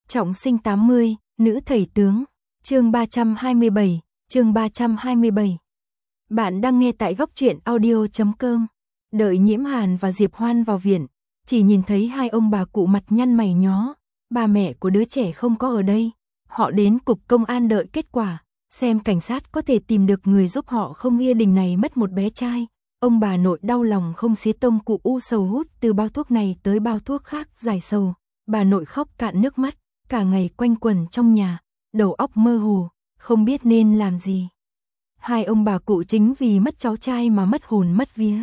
Trọng sinh 80, nữ thầy tướng. Chương 327, chương 327. Bạn đang nghe tại góc truyện audio.com. Đợi Nhiễm Hàn và Diệp Hoan vào viện, chỉ nhìn thấy hai ông bà cụ mặt nhăn mày nhó, ba mẹ của đứa trẻ không có ở đây. Họ đến cục công an đợi kết quả, xem cảnh sát có thể tìm được người giúp họ không. Gia đình này mất một bé trai. Ông bà nội đau lòng không xía tông cụ u sầu hút từ bao thuốc này tới bao thuốc khác giải sầu. Bà nội khóc cạn nước mắt, cả ngày quanh quẩn trong nhà, đầu óc mơ hồ, không biết nên làm gì. Hai ông bà cụ chính vì mất cháu trai mà mất hồn mất vía.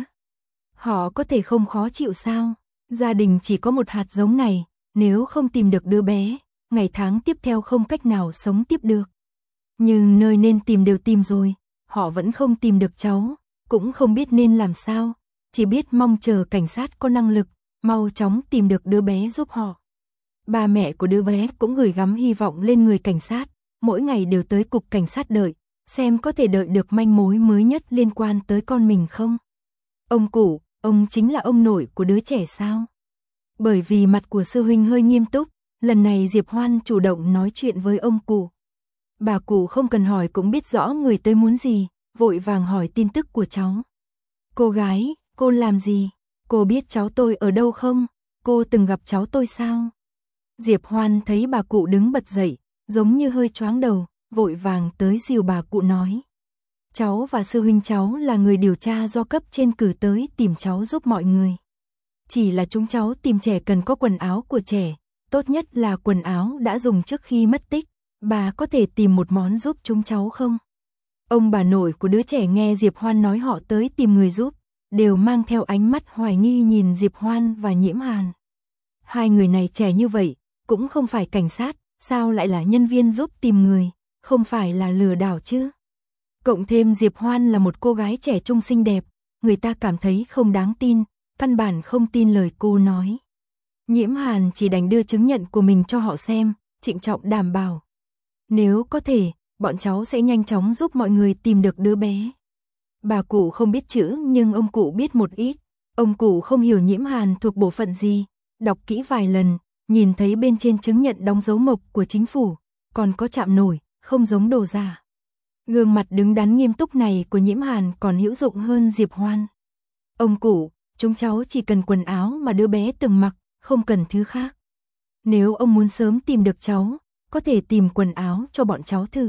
Họ có thể không khó chịu sao? Gia đình chỉ có một hạt giống này, nếu không tìm được đứa bé, ngày tháng tiếp theo không cách nào sống tiếp được. Nhưng nơi nên tìm đều tìm rồi, họ vẫn không tìm được cháu, cũng không biết nên làm sao, chỉ biết mong chờ cảnh sát có năng lực, mau chóng tìm được đứa bé giúp họ. Ba mẹ của đứa bé cũng gửi gắm hy vọng lên người cảnh sát, mỗi ngày đều tới cục cảnh sát đợi, xem có thể đợi được manh mối mới nhất liên quan tới con mình không. Ông cụ, ông chính là ông nội của đứa trẻ sao? Bởi vì mặt của sư huynh hơi nghiêm túc, lần này Diệp Hoan chủ động nói chuyện với ông cụ. Bà cụ không cần hỏi cũng biết rõ người tới muốn gì, vội vàng hỏi tin tức của cháu. Cô gái, cô làm gì? Cô biết cháu tôi ở đâu không? Cô từng gặp cháu tôi sao? Diệp Hoan thấy bà cụ đứng bật dậy, giống như hơi choáng đầu, vội vàng tới dìu bà cụ nói. Cháu và sư huynh cháu là người điều tra do cấp trên cử tới tìm cháu giúp mọi người. Chỉ là chúng cháu tìm trẻ cần có quần áo của trẻ, tốt nhất là quần áo đã dùng trước khi mất tích. Bà có thể tìm một món giúp chúng cháu không? Ông bà nội của đứa trẻ nghe Diệp Hoan nói họ tới tìm người giúp, đều mang theo ánh mắt hoài nghi nhìn Diệp Hoan và Nhiễm Hàn. Hai người này trẻ như vậy, cũng không phải cảnh sát, sao lại là nhân viên giúp tìm người, không phải là lừa đảo chứ? Cộng thêm Diệp Hoan là một cô gái trẻ trung xinh đẹp, người ta cảm thấy không đáng tin, căn bản không tin lời cô nói. Nhiễm Hàn chỉ đành đưa chứng nhận của mình cho họ xem, trịnh trọng đảm bảo. Nếu có thể, bọn cháu sẽ nhanh chóng giúp mọi người tìm được đứa bé. Bà cụ không biết chữ nhưng ông cụ biết một ít. Ông cụ không hiểu Nhiễm Hàn thuộc bộ phận gì, đọc kỹ vài lần, nhìn thấy bên trên chứng nhận đóng dấu mộc của chính phủ, còn có chạm nổi, không giống đồ giả. Gương mặt đứng đắn nghiêm túc này của Nhiễm Hàn còn hữu dụng hơn Diệp Hoan. Ông cụ, chúng cháu chỉ cần quần áo mà đứa bé từng mặc, không cần thứ khác. Nếu ông muốn sớm tìm được cháu, có thể tìm quần áo cho bọn cháu thử.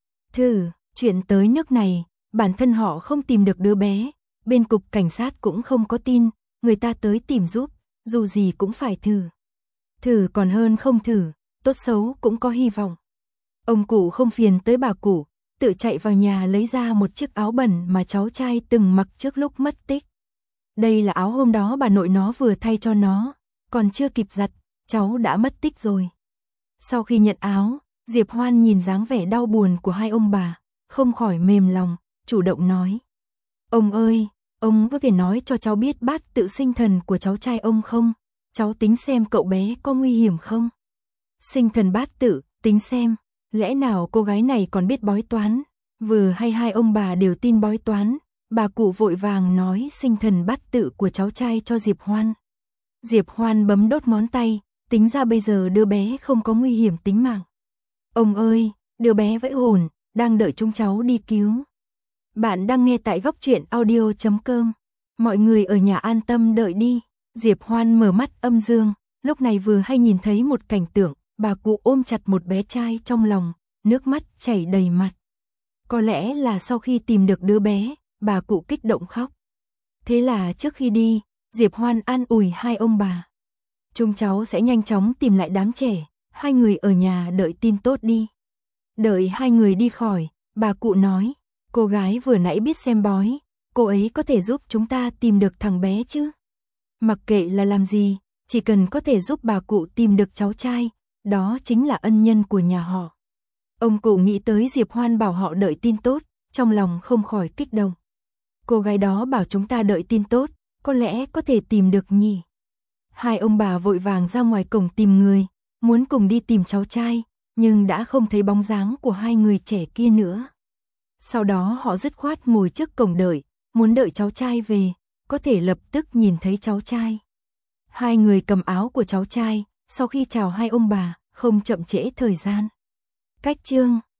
Chuyện tới nước này, bản thân họ không tìm được đứa bé, bên cục cảnh sát cũng không có tin, người ta tới tìm giúp, dù gì cũng phải thử. Thử còn hơn không thử, tốt xấu cũng có hy vọng. Ông cụ không phiền tới bà cụ, tự chạy vào nhà lấy ra một chiếc áo bẩn mà cháu trai từng mặc trước lúc mất tích. Đây là áo hôm đó bà nội nó vừa thay cho nó, còn chưa kịp giặt, cháu đã mất tích rồi. Sau khi nhận áo, Diệp Hoan nhìn dáng vẻ đau buồn của hai ông bà, không khỏi mềm lòng, chủ động nói. Ông ơi, ông có thể nói cho cháu biết bát tự sinh thần của cháu trai ông không? Cháu tính xem cậu bé có nguy hiểm không? Sinh thần bát tự, tính xem, lẽ nào cô gái này còn biết bói toán? Vừa hay hai ông bà đều tin bói toán, bà cụ vội vàng nói sinh thần bát tự của cháu trai cho Diệp Hoan. Diệp Hoan bấm đốt ngón tay, tính ra bây giờ đứa bé không có nguy hiểm tính mạng. Ông ơi, đứa bé vẫn ổn, đang đợi chúng cháu đi cứu. Bạn đang nghe tại góc truyện audio.com. Mọi người ở nhà an tâm đợi đi. Diệp Hoan mở mắt âm dương, lúc này vừa hay nhìn thấy một cảnh tượng, bà cụ ôm chặt một bé trai trong lòng, nước mắt chảy đầy mặt. Có lẽ là sau khi tìm được đứa bé, bà cụ kích động khóc. Thế là trước khi đi, Diệp Hoan an ủi hai ông bà. Chúng cháu sẽ nhanh chóng tìm lại đám trẻ, hai người ở nhà đợi tin tốt đi. Đợi hai người đi khỏi, bà cụ nói, cô gái vừa nãy biết xem bói, cô ấy có thể giúp chúng ta tìm được thằng bé chứ? Mặc kệ là làm gì, chỉ cần có thể giúp bà cụ tìm được cháu trai, đó chính là ân nhân của nhà họ. Ông cụ nghĩ tới Diệp Hoan bảo họ đợi tin tốt, trong lòng không khỏi kích động. Cô gái đó bảo chúng ta đợi tin tốt, có lẽ có thể tìm được nhỉ? Hai ông bà vội vàng ra ngoài cổng tìm người, muốn cùng đi tìm cháu trai, nhưng đã không thấy bóng dáng của hai người trẻ kia nữa. Sau đó họ dứt khoát ngồi trước cổng đợi, muốn đợi cháu trai về, có thể lập tức nhìn thấy cháu trai. Hai người cầm áo của cháu trai, sau khi chào hai ông bà, không chậm trễ thời gian. Cách chương